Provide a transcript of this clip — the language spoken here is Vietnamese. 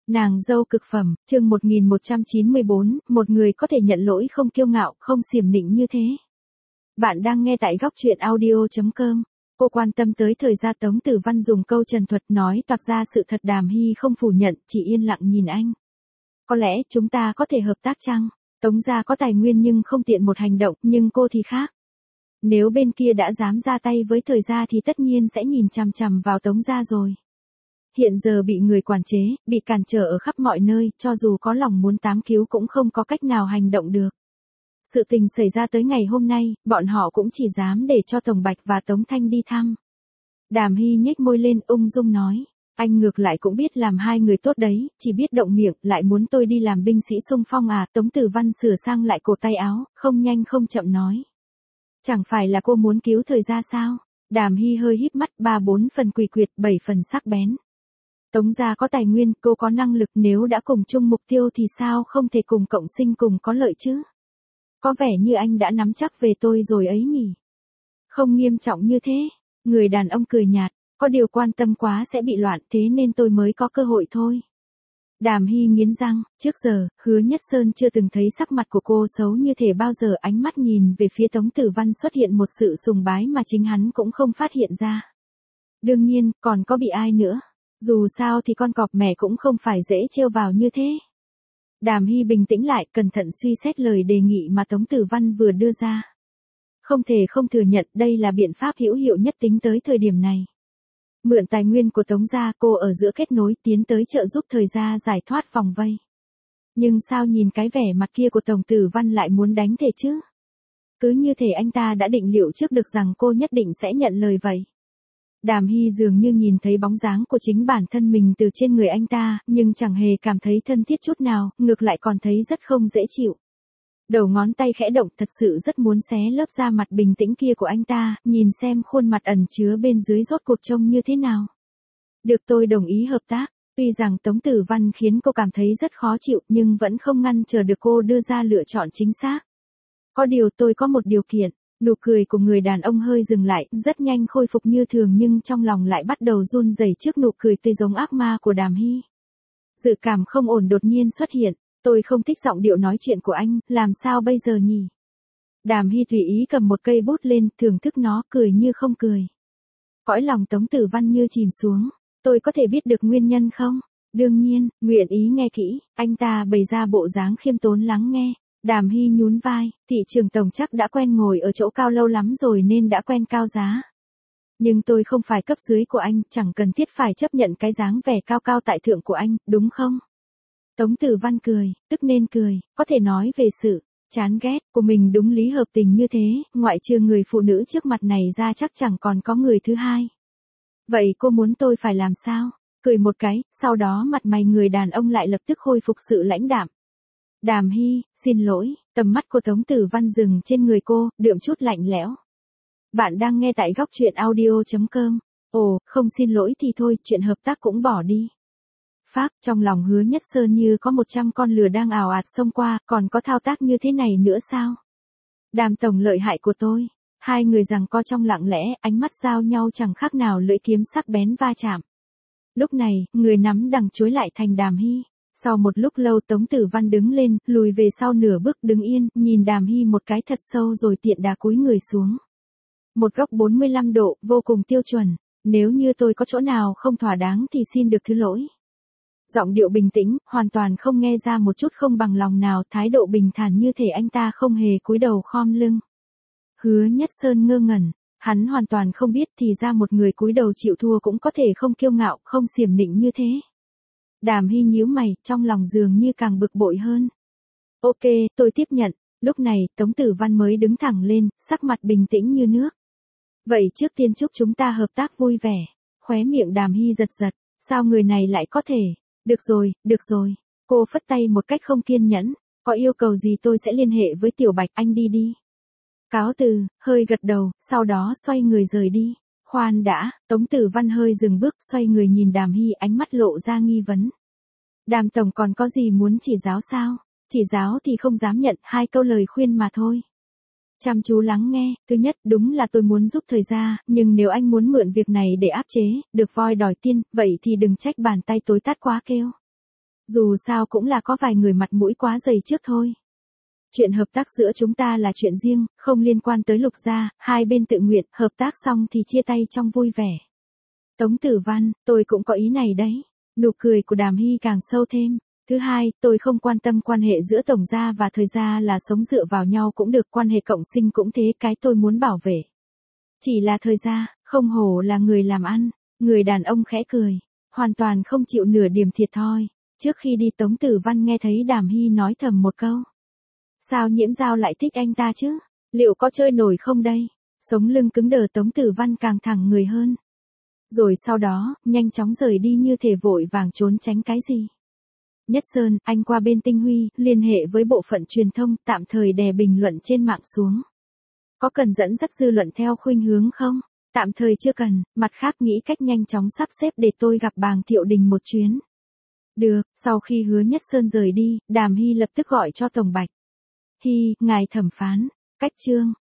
Nàng dâu cực phẩm, chương 1194, một người có thể nhận lỗi không kiêu ngạo, không xiểm nịnh như thế. Bạn đang nghe tại góc truyện audio.com. Cô quan tâm tới thời gia Tống Tử Văn dùng câu trần thuật nói toạc ra sự thật. Đàm Hy không phủ nhận, chỉ yên lặng nhìn anh. Có lẽ chúng ta có thể hợp tác chăng? Tống gia có tài nguyên nhưng không tiện một hành động, nhưng cô thì khác. Nếu bên kia đã dám ra tay với thời gia thì tất nhiên sẽ nhìn chằm chằm vào Tống gia rồi. Hiện giờ bị người quản chế, bị cản trở ở khắp mọi nơi, cho dù có lòng muốn tám cứu cũng không có cách nào hành động được. Sự tình xảy ra tới ngày hôm nay, bọn họ cũng chỉ dám để cho Tổng Bạch và Tống Thanh đi thăm. Đàm Hy nhếch môi lên ung dung nói, anh ngược lại cũng biết làm hai người tốt đấy, chỉ biết động miệng, lại muốn tôi đi làm binh sĩ xung phong à? Tống Tử Văn sửa sang lại cổ tay áo, không nhanh không chậm nói. Chẳng phải là cô muốn cứu thời gia sao? Đàm Hy hơi híp mắt, 3-4 phần quỷ quyệt, 7 phần sắc bén. Tống gia có tài nguyên, cô có năng lực, nếu đã cùng chung mục tiêu thì sao không thể cùng cộng sinh cùng có lợi chứ? Có vẻ như anh đã nắm chắc về tôi rồi ấy nhỉ? Không nghiêm trọng như thế. Người đàn ông cười nhạt, có điều quan tâm quá sẽ bị loạn, thế nên tôi mới có cơ hội thôi. Đàm Hy nghiến răng, trước giờ, Hứa Nhất Sơn chưa từng thấy sắc mặt của cô xấu như thể bao giờ. Ánh mắt nhìn về phía Tống Tử Văn xuất hiện một sự sùng bái mà chính hắn cũng không phát hiện ra. Đương nhiên, còn có bị ai nữa? Dù sao thì con cọp mẹ cũng không phải dễ trêu vào như thế. Đàm Hy bình tĩnh lại, cẩn thận suy xét lời đề nghị mà Tống Tử Văn vừa đưa ra. Không thể không thừa nhận đây là biện pháp hữu hiệu nhất tính tới thời điểm này. Mượn tài nguyên của Tống gia, cô ở giữa kết nối tiến tới trợ giúp thời gia giải thoát vòng vây. Nhưng sao nhìn cái vẻ mặt kia của Tống Tử Văn lại muốn đánh thể chứ? Cứ như thể anh ta đã định liệu trước được rằng cô nhất định sẽ nhận lời vậy. Đàm Hy dường như nhìn thấy bóng dáng của chính bản thân mình từ trên người anh ta, nhưng chẳng hề cảm thấy thân thiết chút nào, ngược lại còn thấy rất không dễ chịu. Đầu ngón tay khẽ động, thật sự rất muốn xé lớp da mặt bình tĩnh kia của anh ta, nhìn xem khuôn mặt ẩn chứa bên dưới rốt cuộc trông như thế nào. Được, tôi đồng ý hợp tác. Tuy rằng Tống Tử Văn khiến cô cảm thấy rất khó chịu, nhưng vẫn không ngăn chờ được cô đưa ra lựa chọn chính xác. Có điều tôi có một điều kiện. Nụ cười của người đàn ông hơi dừng lại, rất nhanh khôi phục như thường, nhưng trong lòng lại bắt đầu run rẩy trước nụ cười tươi giống ác ma của Đàm Hy. Dự cảm không ổn đột nhiên xuất hiện, tôi không thích giọng điệu nói chuyện của anh, làm sao bây giờ nhỉ? Đàm Hy tùy ý cầm một cây bút lên, thưởng thức nó, cười như không cười. Cõi lòng Tống Tử Văn như chìm xuống, tôi có thể biết được nguyên nhân không? Đương nhiên, nguyện ý nghe kỹ, anh ta bày ra bộ dáng khiêm tốn lắng nghe. Đàm Hy nhún vai, thị trường tổng chắc đã quen ngồi ở chỗ cao lâu lắm rồi nên đã quen cao giá. Nhưng tôi không phải cấp dưới của anh, chẳng cần thiết phải chấp nhận cái dáng vẻ cao cao tại thượng của anh, đúng không? Tống Tử Văn cười, tức nên cười, có thể nói về sự chán ghét của mình đúng lý hợp tình như thế, ngoại trừ người phụ nữ trước mặt này ra chắc chẳng còn có người thứ hai. Vậy cô muốn tôi phải làm sao? Cười một cái, sau đó mặt mày người đàn ông lại lập tức khôi phục sự lãnh đạm. Đàm Hy, xin lỗi, tầm mắt của Tống Tử Văn dừng trên người cô, đượm chút lạnh lẽo. Bạn đang nghe tại góc truyện audio.com. Ồ, không xin lỗi thì thôi, chuyện hợp tác cũng bỏ đi. Phác, trong lòng Hứa Nhất Sơn như có 100 con lừa đang ào ạt xông qua, còn có thao tác như thế này nữa sao? Đàm tổng lợi hại của tôi. Hai người giằng co trong lặng lẽ, ánh mắt giao nhau chẳng khác nào lưỡi kiếm sắc bén va chạm. Lúc này, người nắm đằng chuối lại thành Đàm Hy. Sau một lúc lâu Tống Tử Văn đứng lên, lùi về sau nửa bước, đứng yên, nhìn Đàm Hy một cái thật sâu rồi tiện đà cúi người xuống. Một góc 45 độ, vô cùng tiêu chuẩn. Nếu như tôi có chỗ nào không thỏa đáng thì xin được thứ lỗi. Giọng điệu bình tĩnh, hoàn toàn không nghe ra một chút không bằng lòng nào, thái độ bình thản như thể anh ta không hề cúi đầu khom lưng. Hứa Nhất Sơn ngơ ngẩn, hắn hoàn toàn không biết thì ra một người cúi đầu chịu thua cũng có thể không kiêu ngạo, không xiểm nịnh như thế. Đàm Hy nhíu mày, trong lòng dường như càng bực bội hơn. Ok, tôi tiếp nhận. Lúc này, Tống Tử Văn mới đứng thẳng lên, sắc mặt bình tĩnh như nước. Vậy trước tiên chúc chúng ta hợp tác vui vẻ. Khóe miệng Đàm Hy giật giật, sao người này lại có thể? Được rồi. Cô phất tay một cách không kiên nhẫn. Có yêu cầu gì tôi sẽ liên hệ với Tiểu Bạch, anh đi đi. Cáo từ, hơi gật đầu, sau đó xoay người rời đi. Khoan đã, Tống Tử Văn hơi dừng bước, xoay người nhìn Đàm Hy, ánh mắt lộ ra nghi vấn. Đàm tổng còn có gì muốn chỉ giáo sao? Chỉ giáo thì không dám nhận, 2 câu lời khuyên mà thôi. Chăm chú lắng nghe, thứ nhất, đúng là tôi muốn giúp thời gia, nhưng nếu anh muốn mượn việc này để áp chế, được voi đòi tiên, vậy thì đừng trách bàn tay tối tát quá kêu. Dù sao cũng là có vài người mặt mũi quá dày trước thôi. Chuyện hợp tác giữa chúng ta là chuyện riêng, không liên quan tới Lục gia, hai bên tự nguyện, hợp tác xong thì chia tay trong vui vẻ. Tống Tử Văn, tôi cũng có ý này đấy. Nụ cười của Đàm Hy càng sâu thêm. Thứ hai, tôi không quan tâm quan hệ giữa tổng gia và thời gia là sống dựa vào nhau cũng được, quan hệ cộng sinh cũng thế, cái tôi muốn bảo vệ chỉ là thời gia, không hổ là người làm ăn. Người đàn ông khẽ cười, hoàn toàn không chịu nửa điểm thiệt thòi. Trước khi đi Tống Tử Văn nghe thấy Đàm Hy nói thầm một câu. Sao Nhiễm Giao lại thích anh ta chứ? Liệu có chơi nổi không đây? Sống lưng cứng đờ Tống Tử Văn càng thẳng người hơn. Rồi sau đó, nhanh chóng rời đi như thể vội vàng trốn tránh cái gì. Nhất Sơn, anh qua bên Tinh Huy, liên hệ với bộ phận truyền thông, tạm thời đè bình luận trên mạng xuống. Có cần dẫn dắt dư luận theo khuynh hướng không? Tạm thời chưa cần, mặt khác nghĩ cách nhanh chóng sắp xếp để tôi gặp Bàng Thiệu Đình một chuyến. Được, sau khi Hứa Nhất Sơn rời đi, Đàm Hy lập tức gọi cho Tổng Bạch. Hy, ngài thẩm phán, cách chương.